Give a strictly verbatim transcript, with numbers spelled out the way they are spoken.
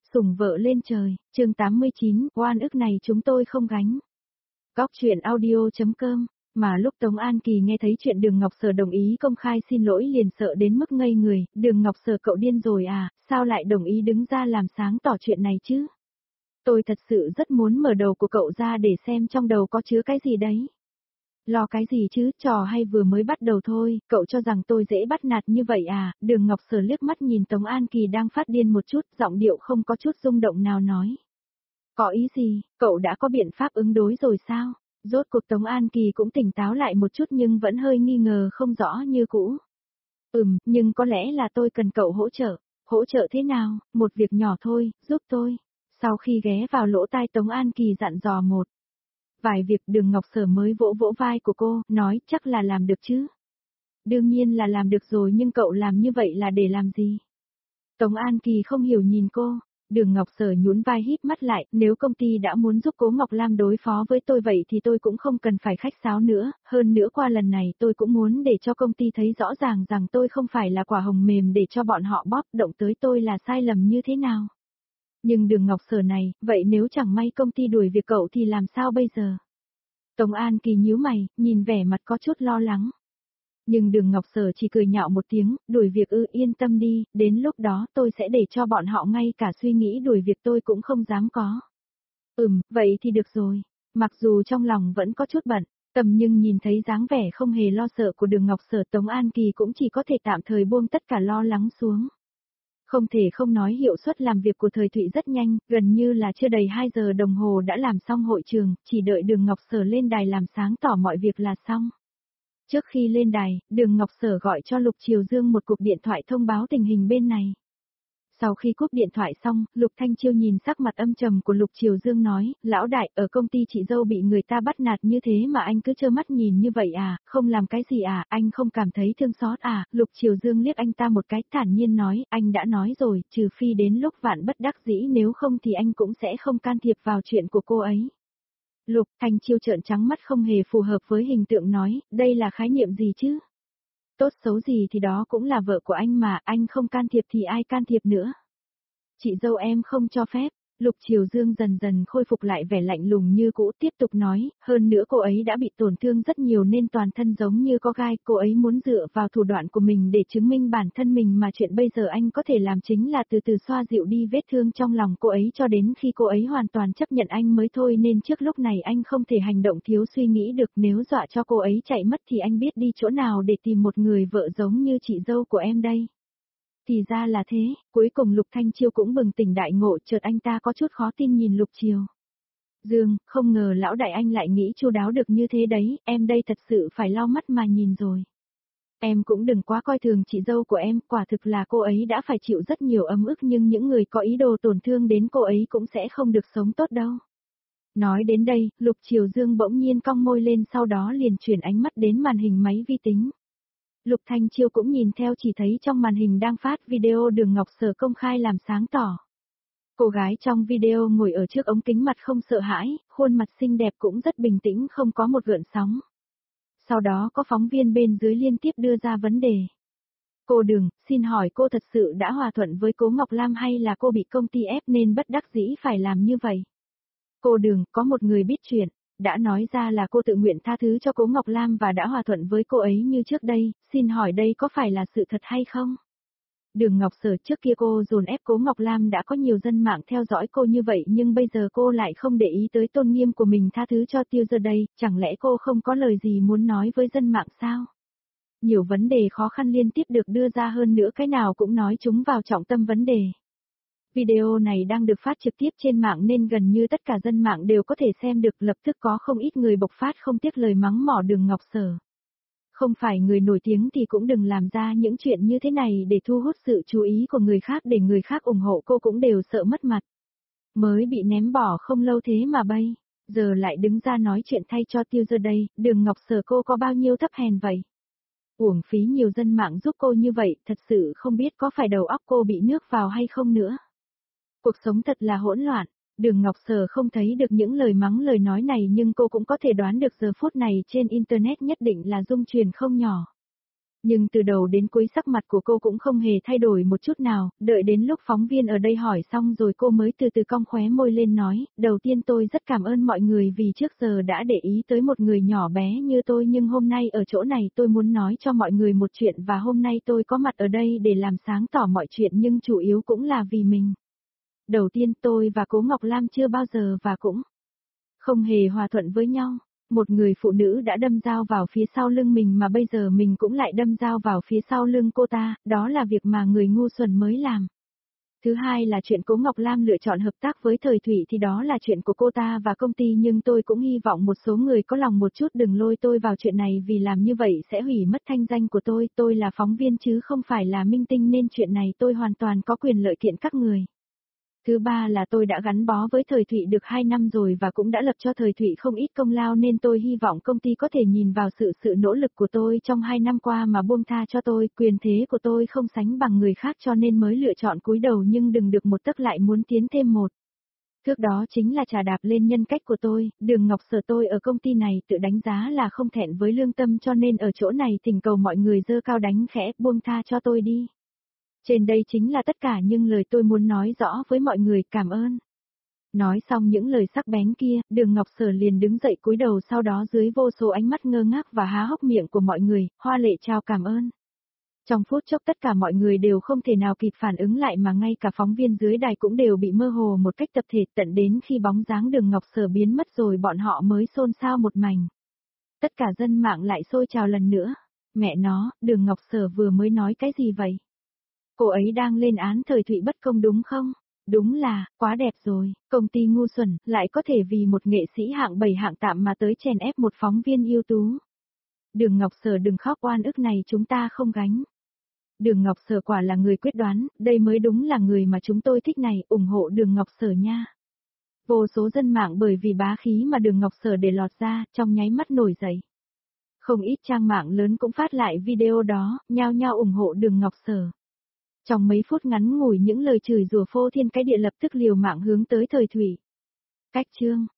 Sủng vợ lên trời, chương tám mươi chín, oan ức này chúng tôi không gánh. Góc truyện audio chấm com, mà lúc Tống An Kỳ nghe thấy chuyện Đường Ngọc Sở đồng ý công khai xin lỗi liền sợ đến mức ngây người, Đường Ngọc Sở cậu điên rồi à, sao lại đồng ý đứng ra làm sáng tỏ chuyện này chứ? Tôi thật sự rất muốn mở đầu của cậu ra để xem trong đầu có chứa cái gì đấy. Lo cái gì chứ, trò hay vừa mới bắt đầu thôi, cậu cho rằng tôi dễ bắt nạt như vậy à, Đường Ngọc Sở liếc mắt nhìn Tống An Kỳ đang phát điên một chút, giọng điệu không có chút rung động nào nói. Có ý gì, cậu đã có biện pháp ứng đối rồi sao? Rốt cuộc Tống An Kỳ cũng tỉnh táo lại một chút nhưng vẫn hơi nghi ngờ không rõ như cũ. Ừm, nhưng có lẽ là tôi cần cậu hỗ trợ. Hỗ trợ thế nào, một việc nhỏ thôi, giúp tôi. Sau khi ghé vào lỗ tai Tống An Kỳ dặn dò một vài việc, Đường Ngọc Sở mới vỗ vỗ vai của cô, nói chắc là làm được chứ. Đương nhiên là làm được rồi, nhưng cậu làm như vậy là để làm gì? Tống An Kỳ không hiểu nhìn cô. Đường Ngọc Sở nhún vai híp mắt lại, nếu công ty đã muốn giúp Cố Ngọc Lam đối phó với tôi vậy thì tôi cũng không cần phải khách sáo nữa, hơn nữa qua lần này tôi cũng muốn để cho công ty thấy rõ ràng rằng tôi không phải là quả hồng mềm để cho bọn họ bóp, động tới tôi là sai lầm như thế nào. Nhưng Đường Ngọc Sở này, vậy nếu chẳng may công ty đuổi việc cậu thì làm sao bây giờ? Tống An Kỳ nhíu mày, nhìn vẻ mặt có chút lo lắng. Nhưng Đường Ngọc Sở chỉ cười nhạo một tiếng, đuổi việc ư, yên tâm đi, đến lúc đó tôi sẽ để cho bọn họ ngay cả suy nghĩ đuổi việc tôi cũng không dám có. Ừm, vậy thì được rồi. Mặc dù trong lòng vẫn có chút bận tâm nhưng nhìn thấy dáng vẻ không hề lo sợ của Đường Ngọc Sở, Tống An Kỳ cũng chỉ có thể tạm thời buông tất cả lo lắng xuống. Không thể không nói hiệu suất làm việc của Thời Thụy rất nhanh, gần như là chưa đầy hai giờ đồng hồ đã làm xong hội trường, chỉ đợi Đường Ngọc Sở lên đài làm sáng tỏ mọi việc là xong. Trước khi lên đài, Đường Ngọc Sở gọi cho Lục Triều Dương một cuộc điện thoại thông báo tình hình bên này. Sau khi cúp điện thoại xong, Lục Thanh Chiêu nhìn sắc mặt âm trầm của Lục Triều Dương nói, lão đại, ở công ty chị dâu bị người ta bắt nạt như thế mà anh cứ trơ mắt nhìn như vậy à, không làm cái gì à, anh không cảm thấy thương xót à, Lục Triều Dương liếc anh ta một cái thản nhiên nói, anh đã nói rồi, trừ phi đến lúc vạn bất đắc dĩ, nếu không thì anh cũng sẽ không can thiệp vào chuyện của cô ấy. Lục Thanh Chiêu trợn trắng mắt không hề phù hợp với hình tượng nói, đây là khái niệm gì chứ? Tốt xấu gì thì đó cũng là vợ của anh mà, anh không can thiệp thì ai can thiệp nữa. Chị dâu em không cho phép. Lục Triều Dương dần dần khôi phục lại vẻ lạnh lùng như cũ, tiếp tục nói, hơn nữa cô ấy đã bị tổn thương rất nhiều nên toàn thân giống như có gai, cô ấy muốn dựa vào thủ đoạn của mình để chứng minh bản thân mình, mà chuyện bây giờ anh có thể làm chính là từ từ xoa dịu đi vết thương trong lòng cô ấy cho đến khi cô ấy hoàn toàn chấp nhận anh mới thôi, nên trước lúc này anh không thể hành động thiếu suy nghĩ được, nếu dọa cho cô ấy chạy mất thì anh biết đi chỗ nào để tìm một người vợ giống như chị dâu của em đây. Thì ra là thế, cuối cùng Lục Thanh Chiêu cũng bừng tỉnh đại ngộ, chợt anh ta có chút khó tin nhìn Lục Triều Dương, không ngờ lão đại anh lại nghĩ chu đáo được như thế đấy, em đây thật sự phải lau mắt mà nhìn rồi. Em cũng đừng quá coi thường chị dâu của em, quả thực là cô ấy đã phải chịu rất nhiều ấm ức, nhưng những người có ý đồ tổn thương đến cô ấy cũng sẽ không được sống tốt đâu. Nói đến đây, Lục Triều Dương bỗng nhiên cong môi lên, sau đó liền chuyển ánh mắt đến màn hình máy vi tính. Lục Thanh Chiêu cũng nhìn theo, chỉ thấy trong màn hình đang phát video Đường Ngọc Sở công khai làm sáng tỏ. Cô gái trong video ngồi ở trước ống kính, mặt không sợ hãi, khuôn mặt xinh đẹp cũng rất bình tĩnh, không có một gợn sóng. Sau đó có phóng viên bên dưới liên tiếp đưa ra vấn đề. Cô Đường, xin hỏi cô thật sự đã hòa thuận với Cố Ngọc Lam hay là cô bị công ty ép nên bất đắc dĩ phải làm như vậy? Cô Đường, có một người biết chuyện đã nói ra là cô tự nguyện tha thứ cho Cố Ngọc Lam và đã hòa thuận với cô ấy như trước đây, xin hỏi đây có phải là sự thật hay không? Đường Ngọc Sở, trước kia cô dồn ép Cố Ngọc Lam, đã có nhiều dân mạng theo dõi cô như vậy, nhưng bây giờ cô lại không để ý tới tôn nghiêm của mình, tha thứ cho Tiêu Giờ đây, chẳng lẽ cô không có lời gì muốn nói với dân mạng sao? Nhiều vấn đề khó khăn liên tiếp được đưa ra, hơn nữa cái nào cũng nói chúng vào trọng tâm vấn đề. Video này đang được phát trực tiếp trên mạng nên gần như tất cả dân mạng đều có thể xem được, lập tức có không ít người bộc phát không tiếc lời mắng mỏ Đường Ngọc Sở. Không phải người nổi tiếng thì cũng đừng làm ra những chuyện như thế này để thu hút sự chú ý của người khác, để người khác ủng hộ cô cũng đều sợ mất mặt. Mới bị ném bỏ không lâu thế mà bây giờ lại đứng ra nói chuyện thay cho Tiêu Giờ đây, Đường Ngọc Sở cô có bao nhiêu thấp hèn vậy? Uổng phí nhiều dân mạng giúp cô như vậy, thật sự không biết có phải đầu óc cô bị nước vào hay không nữa. Cuộc sống thật là hỗn loạn. Đường Ngọc Sở không thấy được những lời mắng lời nói này, nhưng cô cũng có thể đoán được giờ phút này trên Internet nhất định là rung truyền không nhỏ. Nhưng từ đầu đến cuối sắc mặt của cô cũng không hề thay đổi một chút nào, đợi đến lúc phóng viên ở đây hỏi xong rồi cô mới từ từ cong khóe môi lên nói, đầu tiên tôi rất cảm ơn mọi người vì trước giờ đã để ý tới một người nhỏ bé như tôi, nhưng hôm nay ở chỗ này tôi muốn nói cho mọi người một chuyện, và hôm nay tôi có mặt ở đây để làm sáng tỏ mọi chuyện, nhưng chủ yếu cũng là vì mình. Đầu tiên, tôi và Cố Ngọc Lam chưa bao giờ và cũng không hề hòa thuận với nhau. Một người phụ nữ đã đâm dao vào phía sau lưng mình mà bây giờ mình cũng lại đâm dao vào phía sau lưng cô ta, đó là việc mà người ngu xuẩn mới làm. Thứ hai là chuyện Cố Ngọc Lam lựa chọn hợp tác với Thời Thụy thì đó là chuyện của cô ta và công ty, nhưng tôi cũng hy vọng một số người có lòng một chút đừng lôi tôi vào chuyện này, vì làm như vậy sẽ hủy mất thanh danh của tôi, tôi là phóng viên chứ không phải là minh tinh nên chuyện này tôi hoàn toàn có quyền lợi kiện các người. Thứ ba là tôi đã gắn bó với Thời Thụy được hai năm rồi và cũng đã lập cho Thời Thụy không ít công lao, nên tôi hy vọng công ty có thể nhìn vào sự sự nỗ lực của tôi trong hai năm qua mà buông tha cho tôi, quyền thế của tôi không sánh bằng người khác cho nên mới lựa chọn cúi đầu, nhưng đừng được một tấc lại muốn tiến thêm một thước, đó chính là trà đạp lên nhân cách của tôi. Đường Ngọc Sở, tôi ở công ty này tự đánh giá là không thẹn với lương tâm, cho nên ở chỗ này thỉnh cầu mọi người giơ cao đánh khẽ, buông tha cho tôi đi. Trên đây chính là tất cả những lời tôi muốn nói rõ với mọi người, cảm ơn. Nói xong những lời sắc bén kia, Đường Ngọc Sở liền đứng dậy cúi đầu, sau đó dưới vô số ánh mắt ngơ ngác và há hốc miệng của mọi người, hoa lệ chào cảm ơn. Trong phút chốc tất cả mọi người đều không thể nào kịp phản ứng lại, mà ngay cả phóng viên dưới đài cũng đều bị mơ hồ một cách tập thể, tận đến khi bóng dáng Đường Ngọc Sở biến mất rồi bọn họ mới xôn xao một mảnh. Tất cả dân mạng lại xôi trào lần nữa. Mẹ nó, Đường Ngọc Sở vừa mới nói cái gì vậy? Cô ấy đang lên án Thời Thụy bất công đúng không? Đúng là, quá đẹp rồi, công ty ngu xuẩn, lại có thể vì một nghệ sĩ hạng bảy hạng tạm mà tới chèn ép một phóng viên ưu tú. Đường Ngọc Sở đừng khóc, oan ức này chúng ta không gánh. Đường Ngọc Sở quả là người quyết đoán, đây mới đúng là người mà chúng tôi thích này, ủng hộ Đường Ngọc Sở nha. Vô số dân mạng bởi vì bá khí mà Đường Ngọc Sở để lọt ra, trong nháy mắt nổi dậy. Không ít trang mạng lớn cũng phát lại video đó, nhao nhao ủng hộ Đường Ngọc Sở. Trong mấy phút ngắn ngủi những lời chửi rủa phô thiên cái địa lập tức liều mạng hướng tới Thời Thụy. Cách chương